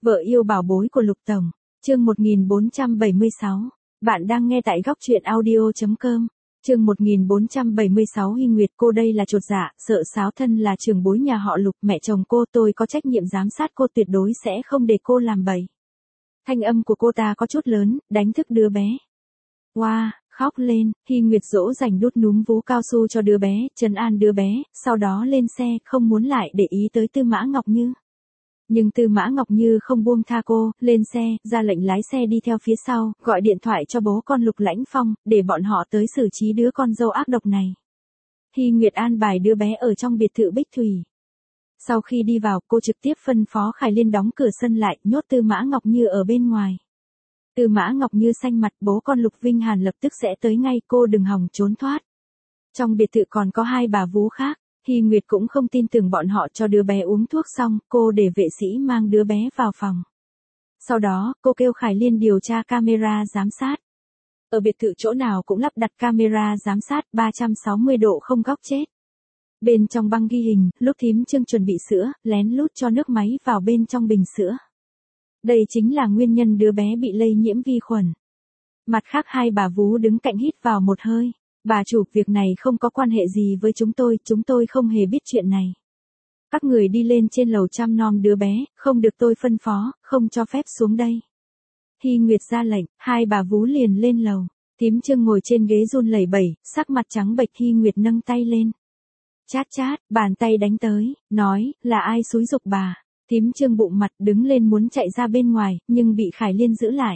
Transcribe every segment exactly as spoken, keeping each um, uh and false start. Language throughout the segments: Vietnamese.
Vợ yêu bảo bối của Lục Tổng, chương một nghìn bốn trăm bảy mươi sáu. Bạn đang nghe tại góc truyện audio chấm com. Chương một nghìn bốn trăm bảy mươi sáu. Hy Nguyệt, cô đây là chột dạ, sợ sáo, thân là trưởng bối nhà họ Lục, mẹ chồng cô, tôi có trách nhiệm giám sát cô, tuyệt đối sẽ không để cô làm bậy. Thanh âm của cô ta có chút lớn, đánh thức đứa bé. Wow, khóc lên. Hy Nguyệt dỗ dành đút núm vú cao su cho đứa bé, trấn an đứa bé, sau đó lên xe, không muốn lại để ý tới Tư Mã Ngọc Như. Nhưng Tư Mã Ngọc Như không buông tha cô, lên xe, ra lệnh lái xe đi theo phía sau, gọi điện thoại cho bố con Lục Lãnh Phong, để bọn họ tới xử trí đứa con dâu ác độc này. Hy Nguyệt an bài đứa bé ở trong biệt thự Bích Thủy. Sau khi đi vào, cô trực tiếp phân phó Khải Liên đóng cửa sân lại, nhốt Tư Mã Ngọc Như ở bên ngoài. Tư Mã Ngọc Như xanh mặt, bố con Lục Vinh Hàn lập tức sẽ tới ngay, cô đừng hòng trốn thoát. Trong biệt thự còn có hai bà vú khác. Hy Nguyệt cũng không tin tưởng bọn họ. Cho đứa bé uống thuốc xong, cô để vệ sĩ mang đứa bé vào phòng. Sau đó, cô kêu Khải Liên điều tra camera giám sát. Ở biệt thự chỗ nào cũng lắp đặt camera giám sát ba trăm sáu mươi độ không góc chết. Bên trong băng ghi hình, lúc thím Trương chuẩn bị sữa, lén lút cho nước máy vào bên trong bình sữa. Đây chính là nguyên nhân đứa bé bị lây nhiễm vi khuẩn. Mặt khác, hai bà vú đứng cạnh hít vào một hơi. Bà chủ, việc này không có quan hệ gì với chúng tôi, chúng tôi không hề biết chuyện này. Các người đi lên trên lầu chăm nom đứa bé, không được tôi phân phó, không cho phép xuống đây. Hy Nguyệt ra lệnh, hai bà vú liền lên lầu. Thím Trương ngồi trên ghế run lẩy bẩy, sắc mặt trắng bệch. Hy Nguyệt nâng tay lên. Chát chát, bàn tay đánh tới, nói, là ai xúi giục bà. Thím Trương bụng mặt đứng lên muốn chạy ra bên ngoài, nhưng bị Khải Liên giữ lại.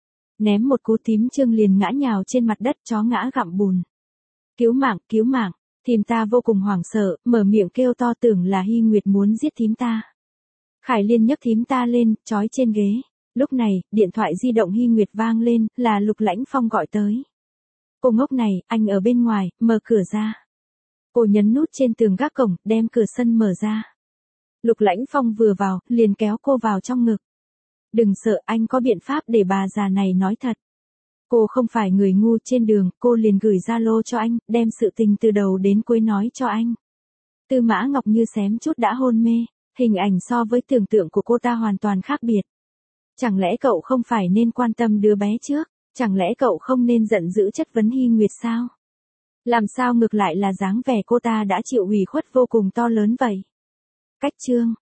Ném một cú, thím Trương liền ngã nhào trên mặt đất, chó ngã gặm bùn. Cứu mạng, cứu mạng. Thím ta vô cùng hoảng sợ, mở miệng kêu to, tưởng là Hy Nguyệt muốn giết thím ta. Khải Liên nhấc thím ta lên, trói trên ghế. Lúc này, điện thoại di động Hy Nguyệt vang lên, là Lục Lãnh Phong gọi tới. Cô ngốc này, anh ở bên ngoài, mở cửa ra. Cô nhấn nút trên tường gác cổng, đem cửa sân mở ra. Lục Lãnh Phong vừa vào, liền kéo cô vào trong ngực. Đừng sợ, anh có biện pháp để bà già này nói thật. Cô không phải người ngu, trên đường, cô liền gửi Zalo cho anh, đem sự tình từ đầu đến cuối nói cho anh. Tư Mã Ngọc Như xém chút đã hôn mê, hình ảnh so với tưởng tượng của cô ta hoàn toàn khác biệt. Chẳng lẽ cậu không phải nên quan tâm đứa bé trước, chẳng lẽ cậu không nên giận dữ chất vấn Hy Nguyệt sao? Làm sao ngược lại là dáng vẻ cô ta đã chịu ủy khuất vô cùng to lớn vậy? Cách chương.